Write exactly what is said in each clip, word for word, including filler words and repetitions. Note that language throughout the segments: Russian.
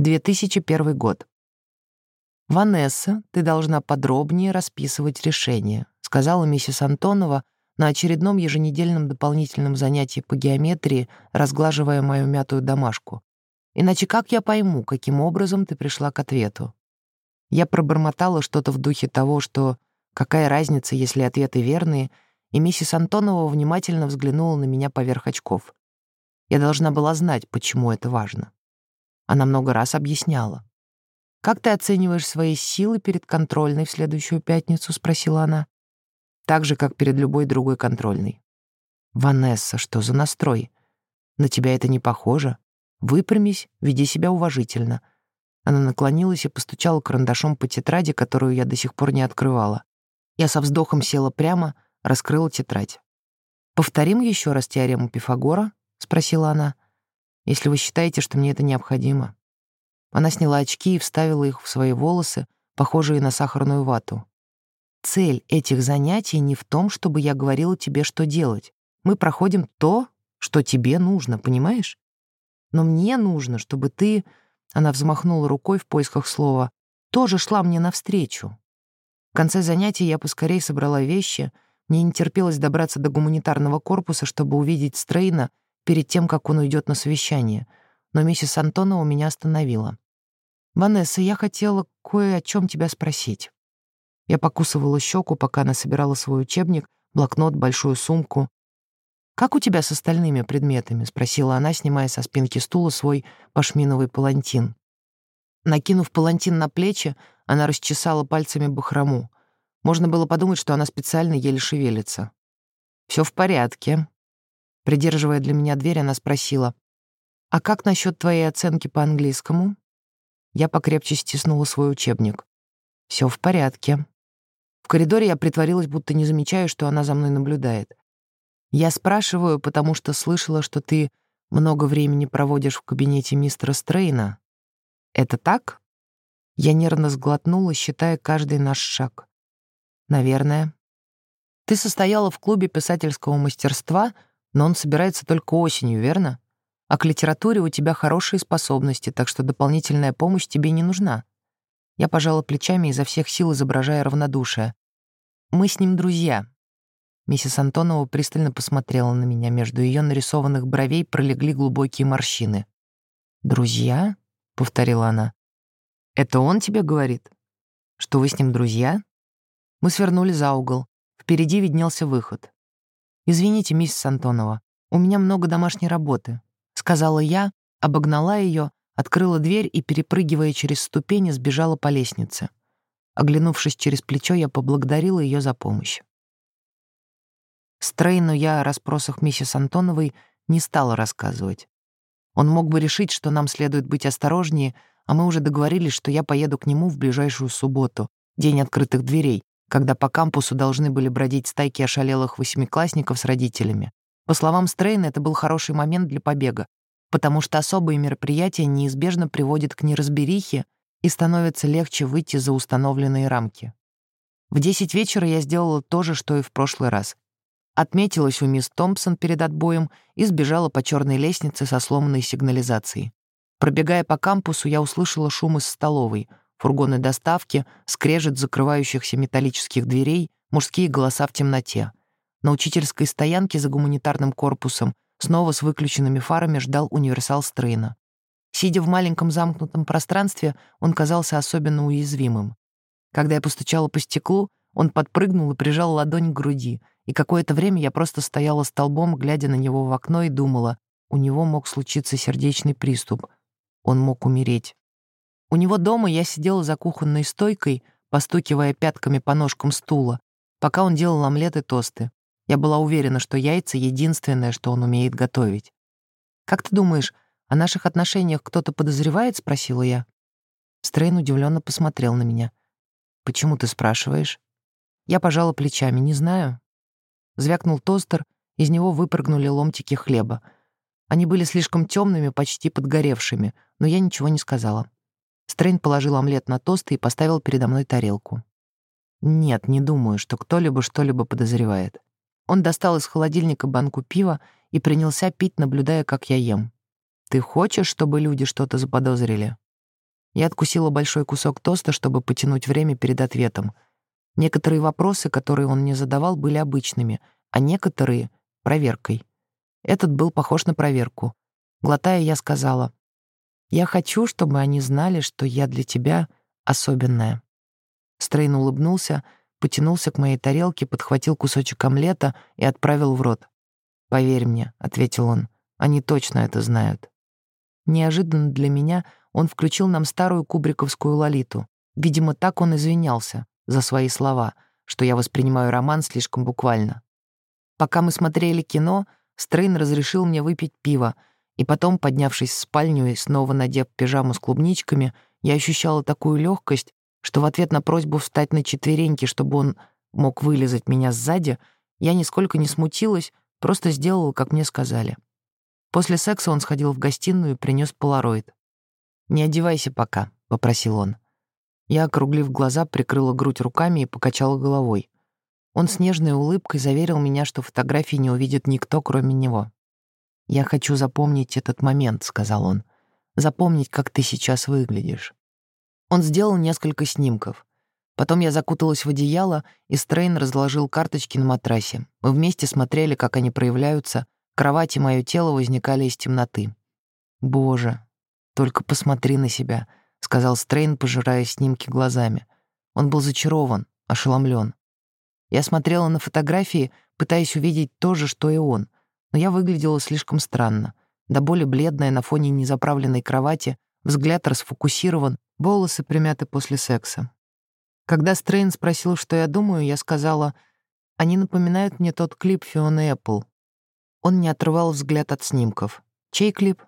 две тысячи первый год. «Ванесса, ты должна подробнее расписывать решение», сказала миссис Антонова на очередном еженедельном дополнительном занятии по геометрии, разглаживая мою мятую домашку. «Иначе как я пойму, каким образом ты пришла к ответу?» Я пробормотала что-то в духе того, что «какая разница, если ответы верные», и миссис Антонова внимательно взглянула на меня поверх очков. Я должна была знать, почему это важно. Она много раз объясняла. «Как ты оцениваешь свои силы перед контрольной в следующую пятницу?» — спросила она. «Так же, как перед любой другой контрольной». «Ванесса, что за настрой? На тебя это не похоже. Выпрямись, веди себя уважительно». Она наклонилась и постучала карандашом по тетради, которую я до сих пор не открывала. Я со вздохом села прямо, раскрыла тетрадь. «Повторим еще раз теорему Пифагора?» — спросила она. «Если вы считаете, что мне это необходимо». Она сняла очки и вставила их в свои волосы, похожие на сахарную вату. «Цель этих занятий не в том, чтобы я говорила тебе, что делать. Мы проходим то, что тебе нужно, понимаешь? Но мне нужно, чтобы ты...» Она взмахнула рукой в поисках слова. «Тоже шла мне навстречу». В конце занятия я поскорей собрала вещи. Мне не терпелось добраться до гуманитарного корпуса, чтобы увидеть Стрейна перед тем, как он уйдет на совещание. Но миссис Антонова меня остановила. «Ванесса, я хотела кое о чем тебя спросить». Я покусывала щеку, пока она собирала свой учебник, блокнот, большую сумку. «Как у тебя с остальными предметами?» — спросила она, снимая со спинки стула свой пашминовый палантин. Накинув палантин на плечи, она расчесала пальцами бахрому. Можно было подумать, что она специально еле шевелится. «Все в порядке». Придерживая для меня дверь, она спросила: «А как насчет твоей оценки по английскому?» Я покрепче стиснула свой учебник. «Все в порядке». В коридоре я притворилась, будто не замечаю, что она за мной наблюдает. «Я спрашиваю, потому что слышала, что ты много времени проводишь в кабинете мистера Стрейна. Это так?» Я нервно сглотнула, считая каждый наш шаг. «Наверное. Ты состояла в клубе писательского мастерства, но он собирается только осенью, верно? А к литературе у тебя хорошие способности, так что дополнительная помощь тебе не нужна». Я пожала плечами, изо всех сил изображая равнодушие. «Мы с ним друзья». Миссис Антонова пристально посмотрела на меня. Между ее нарисованных бровей пролегли глубокие морщины. «Друзья?» — повторила она. «Это он тебе говорит? Что вы с ним друзья?» Мы свернули за угол. Впереди виднелся выход. «Извините, миссис Антонова, у меня много домашней работы», — сказала я, обогнала ее, открыла дверь и, перепрыгивая через ступени, сбежала по лестнице. Оглянувшись через плечо, я поблагодарила ее за помощь. Стрейну я о расспросах миссис Антоновой не стала рассказывать. Он мог бы решить, что нам следует быть осторожнее, а мы уже договорились, что я поеду к нему в ближайшую субботу, день открытых дверей, когда по кампусу должны были бродить стайки ошалелых восьмиклассников с родителями. По словам Стрейна, это был хороший момент для побега, потому что особые мероприятия неизбежно приводят к неразберихе и становится легче выйти за установленные рамки. В десять вечера я сделала то же, что и в прошлый раз. Отметилась у мисс Томпсон перед отбоем и сбежала по черной лестнице со сломанной сигнализацией. Пробегая по кампусу, я услышала шум из столовой, фургоны доставки, скрежет закрывающихся металлических дверей, мужские голоса в темноте. На учительской стоянке за гуманитарным корпусом снова с выключенными фарами ждал универсал Стрейна. Сидя в маленьком замкнутом пространстве, он казался особенно уязвимым. Когда я постучала по стеклу, он подпрыгнул и прижал ладонь к груди, и какое-то время я просто стояла столбом, глядя на него в окно, и думала, у него мог случиться сердечный приступ, он мог умереть. У него дома я сидела за кухонной стойкой, постукивая пятками по ножкам стула, пока он делал омлет и тосты. Я была уверена, что яйца — единственное, что он умеет готовить. «Как ты думаешь, о наших отношениях кто-то подозревает?» — спросила я. Стрейн удивленно посмотрел на меня. «Почему ты спрашиваешь?» Я пожала плечами. «Не знаю». Звякнул тостер, из него выпрыгнули ломтики хлеба. Они были слишком темными, почти подгоревшими, но я ничего не сказала. Стрейн положил омлет на тост и поставил передо мной тарелку. «Нет, не думаю, что кто-либо что-либо подозревает». Он достал из холодильника банку пива и принялся пить, наблюдая, как я ем. «Ты хочешь, чтобы люди что-то заподозрили?» Я откусила большой кусок тоста, чтобы потянуть время перед ответом. Некоторые вопросы, которые он мне задавал, были обычными, а некоторые — проверкой. Этот был похож на проверку. Глотая, я сказала: «Я хочу, чтобы они знали, что я для тебя особенная». Стрейн улыбнулся, потянулся к моей тарелке, подхватил кусочек омлета и отправил в рот. «Поверь мне», — ответил он, — «они точно это знают». Неожиданно для меня он включил нам старую кубриковскую «Лолиту». Видимо, так он извинялся за свои слова, что я воспринимаю роман слишком буквально. Пока мы смотрели кино, Стрейн разрешил мне выпить пиво, и потом, поднявшись в спальню и снова надев пижаму с клубничками, я ощущала такую легкость, что в ответ на просьбу встать на четвереньки, чтобы он мог вылезать меня сзади, я нисколько не смутилась, просто сделала, как мне сказали. После секса он сходил в гостиную и принес полароид. «Не одевайся пока», — попросил он. Я, округлив глаза, прикрыла грудь руками и покачала головой. Он с нежной улыбкой заверил меня, что фотографии не увидит никто, кроме него. «Я хочу запомнить этот момент», — сказал он. «Запомнить, как ты сейчас выглядишь». Он сделал несколько снимков. Потом я закуталась в одеяло, и Стрейн разложил карточки на матрасе. Мы вместе смотрели, как они проявляются. Кровать и мое тело возникали из темноты. «Боже, только посмотри на себя», — сказал Стрейн, пожирая снимки глазами. Он был зачарован, ошеломлен. Я смотрела на фотографии, пытаясь увидеть то же, что и он, но я выглядела слишком странно. До боли бледная на фоне незаправленной кровати, взгляд расфокусирован, волосы примяты после секса. Когда Стрейн спросил, что я думаю, я сказала: «Они напоминают мне тот клип Фионы Эппл». Он не отрывал взгляд от снимков. «Чей клип?»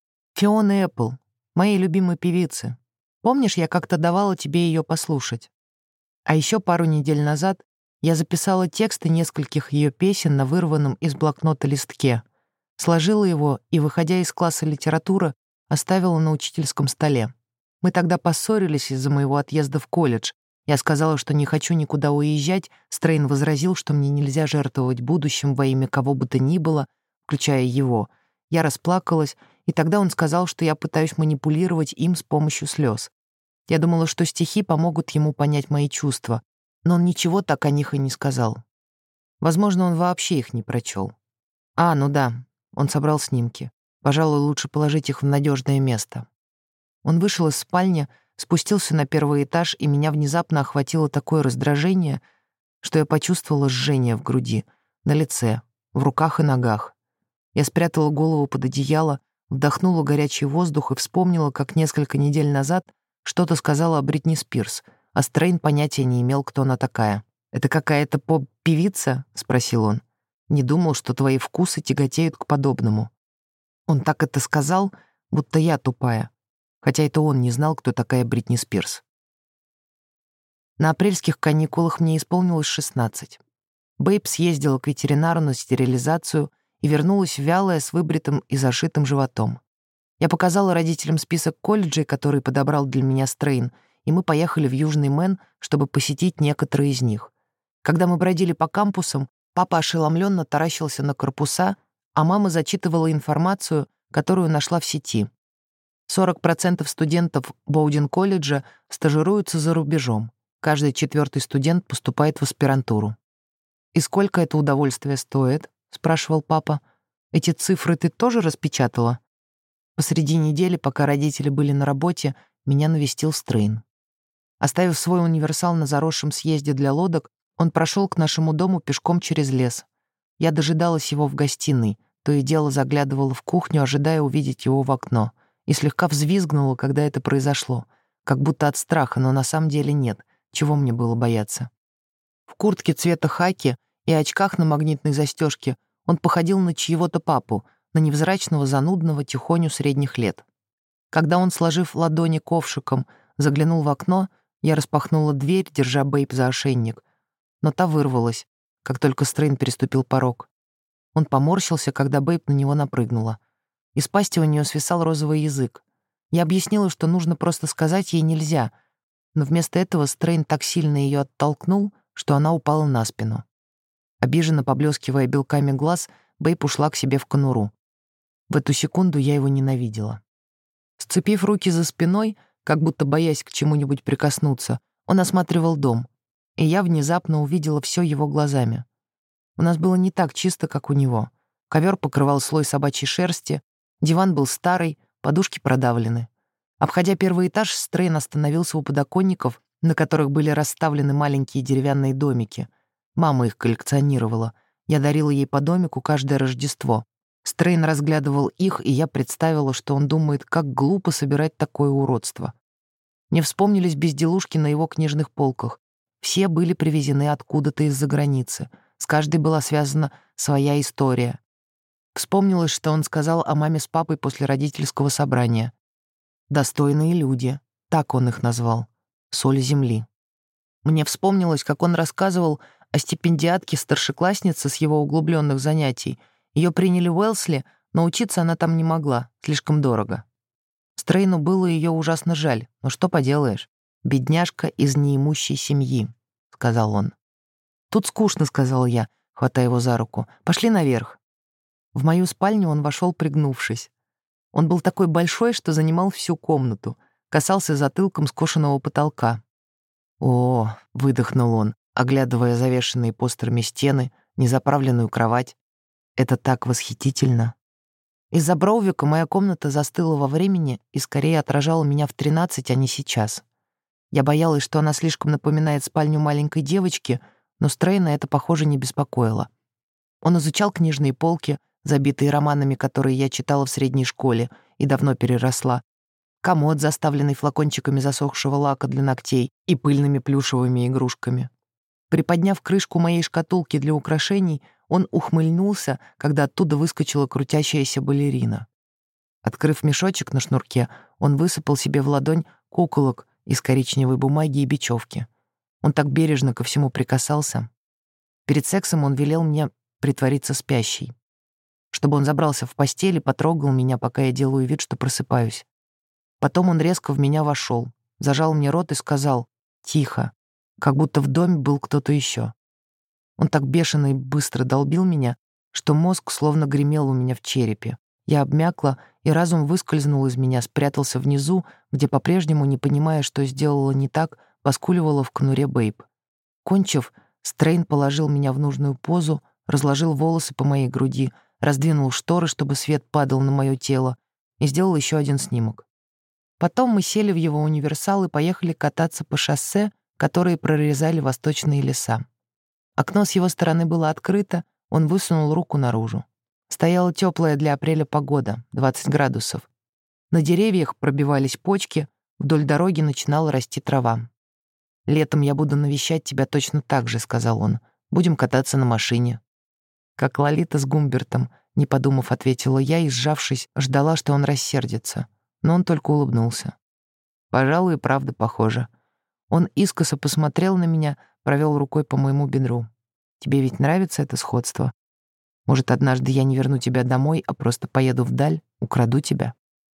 «Фионы Эппл, моей любимой певицы. Помнишь, я как-то давала тебе ее послушать?» А еще пару недель назад я записала тексты нескольких ее песен на вырванном из блокнота листке, сложила его и, выходя из класса литературы, оставила на учительском столе. Мы тогда поссорились из-за моего отъезда в колледж. Я сказала, что не хочу никуда уезжать. Стрейн возразил, что мне нельзя жертвовать будущим во имя кого бы то ни было, включая его. Я расплакалась, и тогда он сказал, что я пытаюсь манипулировать им с помощью слез. Я думала, что стихи помогут ему понять мои чувства, но он ничего так о них и не сказал. Возможно, он вообще их не прочел. А, ну да, он собрал снимки. Пожалуй, лучше положить их в надежное место. Он вышел из спальни, спустился на первый этаж, и меня внезапно охватило такое раздражение, что я почувствовала жжение в груди, на лице, в руках и ногах. Я спрятала голову под одеяло, вдохнула горячий воздух и вспомнила, как несколько недель назад что-то сказала о Бритни Спирс, а Стрейн понятия не имел, кто она такая. «Это какая-то поп-певица?» — спросил он. «Не думал, что твои вкусы тяготеют к подобному». Он так это сказал, будто я тупая, хотя это он не знал, кто такая Бритни Спирс. На апрельских каникулах мне исполнилось шестнадцать. Бэйб съездила к ветеринару на стерилизацию и вернулась вялая, с выбритым и зашитым животом. Я показала родителям список колледжей, который подобрал для меня Стрейн, и мы поехали в Южный Мэн, чтобы посетить некоторые из них. Когда мы бродили по кампусам, папа ошеломленно таращился на корпуса, а мама зачитывала информацию, которую нашла в сети. сорок процентов студентов Боудин-колледжа стажируются за рубежом. Каждый четвертый студент поступает в аспирантуру. «И сколько это удовольствие стоит?» — спрашивал папа. «Эти цифры ты тоже распечатала?» Посреди недели, пока родители были на работе, меня навестил Стрейн. Оставив свой универсал на заросшем съезде для лодок, он прошел к нашему дому пешком через лес. Я дожидалась его в гостиной, то и дело заглядывала в кухню, ожидая увидеть его в окно, и слегка взвизгнула, когда это произошло, как будто от страха, но на самом деле нет, чего мне было бояться. В куртке цвета хаки и очках на магнитной застежке он походил на чьего-то папу, на невзрачного, занудного тихоню средних лет. Когда он, сложив ладони ковшиком, заглянул в окно, я распахнула дверь, держа Бэйб за ошейник, но та вырвалась, как только Стрейн переступил порог. Он поморщился, когда Бэйб на него напрыгнула. Из пасти у нее свисал розовый язык. Я объяснила, что нужно просто сказать ей нельзя, но вместо этого Стрейн так сильно ее оттолкнул, что она упала на спину. Обиженно поблескивая белками глаз, Бэйб ушла к себе в конуру. В эту секунду я его ненавидела. Сцепив руки за спиной, как будто боясь к чему-нибудь прикоснуться. Он осматривал дом, и я внезапно увидела все его глазами. У нас было не так чисто, как у него. Ковер покрывал слой собачьей шерсти, диван был старый, подушки продавлены. Обходя первый этаж, Стрейн остановился у подоконников, на которых были расставлены маленькие деревянные домики. Мама их коллекционировала. Я дарила ей по домику каждое Рождество. Стрейн разглядывал их, и я представила, что он думает, как глупо собирать такое уродство. Мне вспомнились безделушки на его книжных полках. Все были привезены откуда-то из-за границы. С каждой была связана своя история. Вспомнилось, что он сказал о маме с папой после родительского собрания. «Достойные люди», так он их назвал. «Соль земли». Мне вспомнилось, как он рассказывал о стипендиатке-старшекласснице с его углубленных занятий. Ее приняли в Уэлсли, но учиться она там не могла, слишком дорого. Стрейну было ее ужасно жаль, но что поделаешь, бедняжка из неимущей семьи, — сказал он. «Тут скучно», — сказал я, хватая его за руку. «Пошли наверх». В мою спальню он вошел, пригнувшись. Он был такой большой, что занимал всю комнату, касался затылком скошенного потолка. «О», — выдохнул он, оглядывая завешенные постерами стены, незаправленную кровать. «Это так восхитительно». Из-за Броувика моя комната застыла во времени и скорее отражала меня в тринадцать, а не сейчас. Я боялась, что она слишком напоминает спальню маленькой девочки, но Стрейна это, похоже, не беспокоило. Он изучал книжные полки, забитые романами, которые я читала в средней школе и давно переросла, комод, заставленный флакончиками засохшего лака для ногтей и пыльными плюшевыми игрушками. Приподняв крышку моей шкатулки для украшений, он ухмыльнулся, когда оттуда выскочила крутящаяся балерина. Открыв мешочек на шнурке, он высыпал себе в ладонь куколок из коричневой бумаги и бечевки. Он так бережно ко всему прикасался. Перед сексом он велел мне притвориться спящей, чтобы он забрался в постель и потрогал меня, пока я делаю вид, что просыпаюсь. Потом он резко в меня вошел, зажал мне рот и сказал «тихо», как будто в доме был кто-то еще. Он так бешено и быстро долбил меня, что мозг словно гремел у меня в черепе. Я обмякла, и разум выскользнул из меня, спрятался внизу, где по-прежнему, не понимая, что сделала не так, поскуливала в конуре Бэйб. Кончив, Стрейн положил меня в нужную позу, разложил волосы по моей груди, раздвинул шторы, чтобы свет падал на мое тело, и сделал еще один снимок. Потом мы сели в его универсал и поехали кататься по шоссе, которые прорезали восточные леса. Окно с его стороны было открыто, он высунул руку наружу. Стояла теплая для апреля погода, двадцать градусов. На деревьях пробивались почки, вдоль дороги начинала расти трава. «Летом я буду навещать тебя точно так же», — сказал он. «Будем кататься на машине». «Как Лолита с Гумбертом», — не подумав, ответила я и, сжавшись, ждала, что он рассердится. Но он только улыбнулся. Пожалуй, и правда похоже. Он искоса посмотрел на меня, провел рукой по моему бедру. «Тебе ведь нравится это сходство? Может, однажды я не верну тебя домой, а просто поеду вдаль, украду тебя?»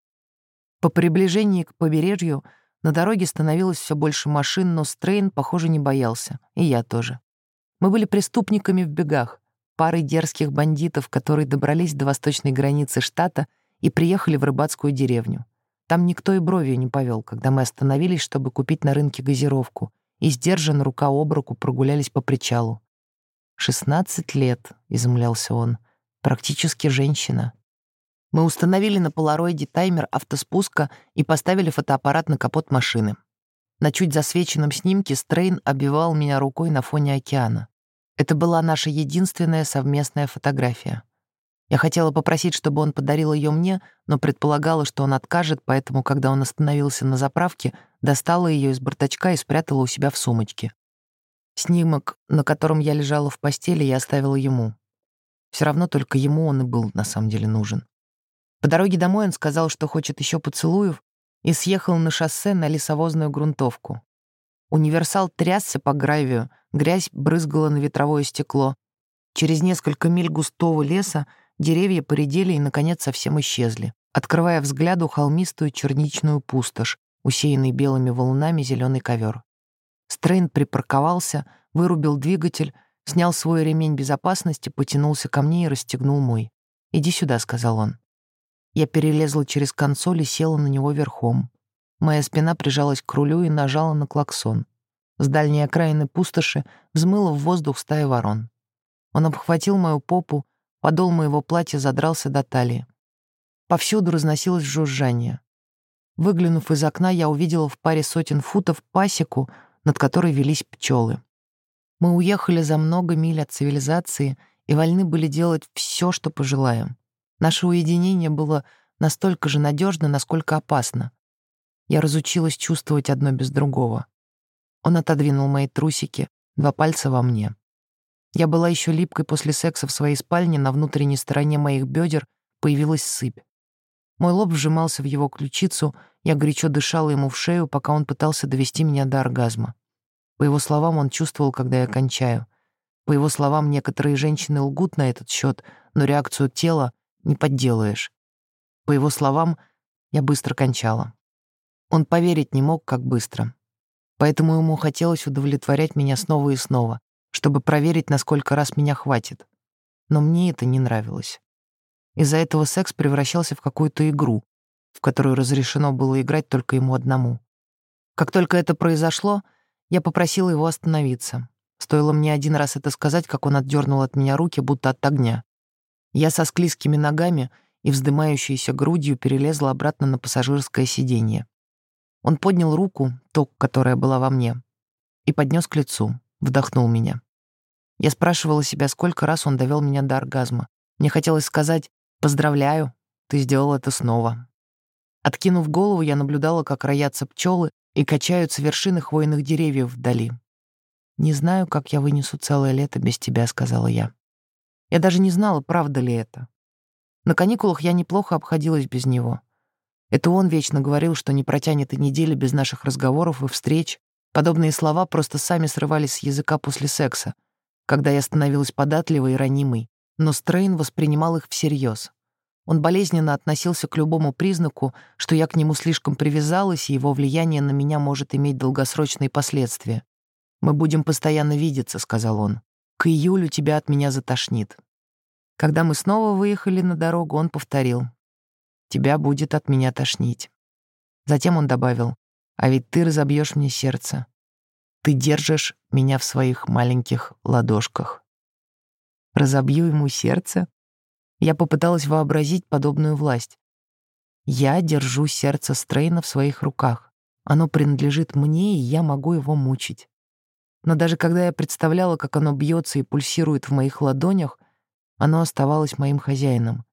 По приближении к побережью на дороге становилось все больше машин, но Стрейн, похоже, не боялся. И я тоже. Мы были преступниками в бегах, парой дерзких бандитов, которые добрались до восточной границы штата и приехали в рыбацкую деревню. Там никто и бровью не повел, когда мы остановились, чтобы купить на рынке газировку, и сдержанно рука об руку прогулялись по причалу. «Шестнадцать лет», — изумлялся он, — «практически женщина». Мы установили на полароиде таймер автоспуска и поставили фотоаппарат на капот машины. На чуть засвеченном снимке Стрейн обвивал меня рукой на фоне океана. Это была наша единственная совместная фотография. Я хотела попросить, чтобы он подарил ее мне, но предполагала, что он откажет, поэтому, когда он остановился на заправке, достала ее из бардачка и спрятала у себя в сумочке. Снимок, на котором я лежала в постели, я оставила ему. Все равно только ему он и был на самом деле нужен. По дороге домой он сказал, что хочет еще поцелуев, и съехал на шоссе на лесовозную грунтовку. Универсал трясся по гравию, грязь брызгала на ветровое стекло. Через несколько миль густого леса деревья поредели и, наконец, совсем исчезли, открывая взгляду холмистую черничную пустошь, усеянный белыми валунами зеленый ковер. Стрейн припарковался, вырубил двигатель, снял свой ремень безопасности, потянулся ко мне и расстегнул мой. «Иди сюда», — сказал он. Я перелезла через консоль и села на него верхом. Моя спина прижалась к рулю и нажала на клаксон. С дальней окраины пустоши взмыла в воздух стая ворон. Он обхватил мою попу, подол моего платья задрался до талии. Повсюду разносилось жужжание. Выглянув из окна, я увидела в паре сотен футов пасеку, над которой велись пчелы. Мы уехали за много миль от цивилизации и вольны были делать все, что пожелаем. Наше уединение было настолько же надежно, насколько опасно. Я разучилась чувствовать одно без другого. Он отодвинул мои трусики, два пальца во мне. Я была еще липкой после секса в своей спальне, на внутренней стороне моих бедер появилась сыпь. Мой лоб вжимался в его ключицу, я горячо дышала ему в шею, пока он пытался довести меня до оргазма. По его словам, он чувствовал, когда я кончаю. По его словам, некоторые женщины лгут на этот счет, но реакцию тела не подделаешь. По его словам, я быстро кончала. Он поверить не мог, как быстро. Поэтому ему хотелось удовлетворять меня снова и снова, чтобы проверить, на сколько раз меня хватит. Но мне это не нравилось. Из-за этого секс превращался в какую-то игру, в которую разрешено было играть только ему одному. Как только это произошло, я попросила его остановиться. Стоило мне один раз это сказать, как он отдернул от меня руки, будто от огня. Я со склизкими ногами и вздымающейся грудью перелезла обратно на пассажирское сиденье. Он поднял руку, ту, которая была во мне, и поднес к лицу, вдохнул меня. Я спрашивала себя, сколько раз он довел меня до оргазма. Мне хотелось сказать: «Поздравляю, ты сделал это снова». Откинув голову, я наблюдала, как роятся пчелы и качаются вершины хвойных деревьев вдали. «Не знаю, как я вынесу целое лето без тебя», — сказала я. Я даже не знала, правда ли это. На каникулах я неплохо обходилась без него. Это он вечно говорил, что не протянет и недели без наших разговоров и встреч. Подобные слова просто сами срывались с языка после секса, когда я становилась податливой и ранимой, но Стрейн воспринимал их всерьез. Он болезненно относился к любому признаку, что я к нему слишком привязалась, и его влияние на меня может иметь долгосрочные последствия. «Мы будем постоянно видеться», — сказал он. «К июлю тебя от меня затошнит». Когда мы снова выехали на дорогу, он повторил: «Тебя будет от меня тошнить». Затем он добавил: «А ведь ты разобьешь мне сердце. Ты держишь меня в своих маленьких ладошках». Разобью ему сердце? Я попыталась вообразить подобную власть. Я держу сердце Стрейна в своих руках. Оно принадлежит мне, и я могу его мучить. Но даже когда я представляла, как оно бьется и пульсирует в моих ладонях, оно оставалось моим хозяином.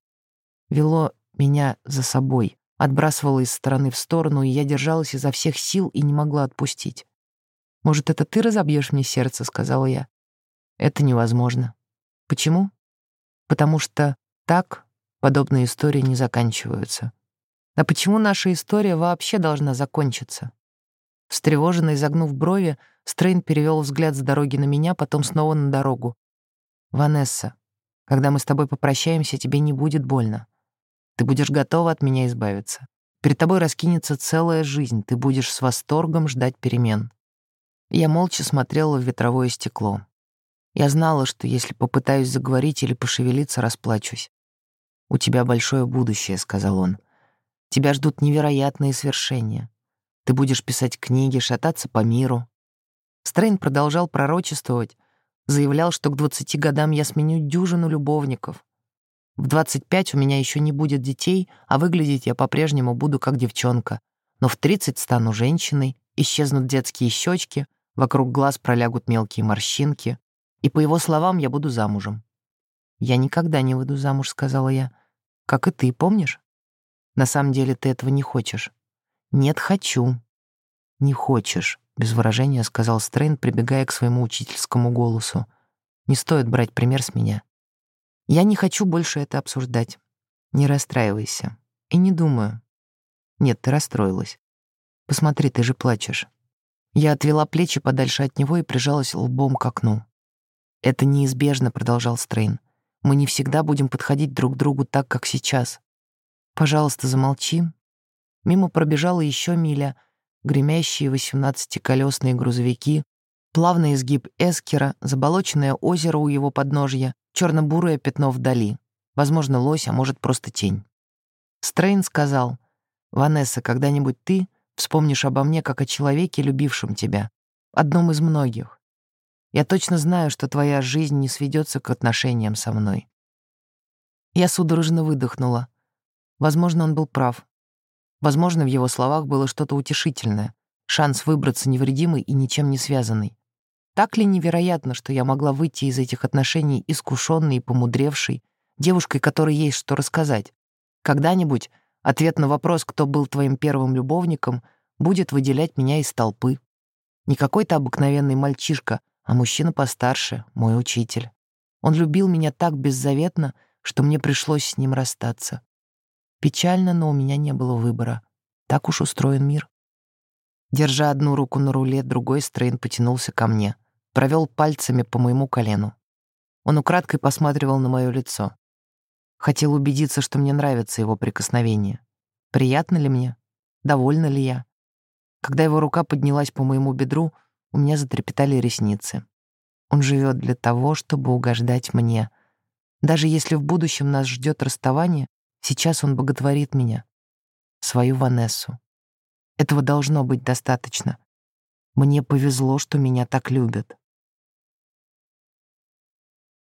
Вело меня за собой, отбрасывало из стороны в сторону, и я держалась изо всех сил и не могла отпустить. «Может, это ты разобьешь мне сердце?» — сказала я. «Это невозможно». «Почему?» «Потому что так подобные истории не заканчиваются». «А почему наша история вообще должна закончиться?» Встревоженно изогнув брови, Стрейн перевел взгляд с дороги на меня, потом снова на дорогу. «Ванесса, когда мы с тобой попрощаемся, тебе не будет больно. Ты будешь готова от меня избавиться. Перед тобой раскинется целая жизнь, ты будешь с восторгом ждать перемен». Я молча смотрела в ветровое стекло. Я знала, что если попытаюсь заговорить или пошевелиться, расплачусь. «У тебя большое будущее», — сказал он. «Тебя ждут невероятные свершения. Ты будешь писать книги, шататься по миру». Стрейн продолжал пророчествовать, заявлял, что к двадцати годам я сменю дюжину любовников. В двадцать пять у меня еще не будет детей, а выглядеть я по-прежнему буду как девчонка. Но в тридцать стану женщиной, исчезнут детские щечки, вокруг глаз пролягут мелкие морщинки, и, по его словам, я буду замужем. «Я никогда не выйду замуж», — сказала я. «Как и ты, помнишь?» «На самом деле ты этого не хочешь». «Нет, хочу». «Не хочешь», — без выражения сказал Стрейн, прибегая к своему учительскому голосу. «Не стоит брать пример с меня. Я не хочу больше это обсуждать. Не расстраивайся. И не думаю». «Нет, ты расстроилась. Посмотри, ты же плачешь». Я отвела плечи подальше от него и прижалась лбом к окну. «Это неизбежно», — продолжал Стрейн. «Мы не всегда будем подходить друг к другу так, как сейчас. Пожалуйста, замолчи». Мимо пробежала еще миля, гремящие восемнадцатиколесные грузовики, плавный изгиб эскера, заболоченное озеро у его подножья, черно-бурое пятно вдали. Возможно, лось, а может, просто тень. Стрейн сказал: «Ванесса, когда-нибудь ты Вспомнишь обо мне как о человеке, любившем тебя, одном из многих. Я точно знаю, что твоя жизнь не сведется к отношениям со мной». Я судорожно выдохнула. Возможно, он был прав. Возможно, в его словах было что-то утешительное, шанс выбраться невредимый и ничем не связанный. Так ли невероятно, что я могла выйти из этих отношений искушенной и помудревшей, девушкой, которой есть что рассказать? Когда-нибудь ответ на вопрос, кто был твоим первым любовником, будет выделять меня из толпы. Не какой-то обыкновенный мальчишка, а мужчина постарше, мой учитель. Он любил меня так беззаветно, что мне пришлось с ним расстаться. Печально, но у меня не было выбора. Так уж устроен мир. Держа одну руку на руле, другой Стрейн потянулся ко мне, провел пальцами по моему колену. Он украдкой посматривал на мое лицо. Хотел убедиться, что мне нравится его прикосновение. Приятно ли мне? Довольна ли я? Когда его рука поднялась по моему бедру, у меня затрепетали ресницы. Он живет для того, чтобы угождать мне. Даже если в будущем нас ждет расставание, сейчас он боготворит меня, свою Ванессу. Этого должно быть достаточно. Мне повезло, что меня так любят.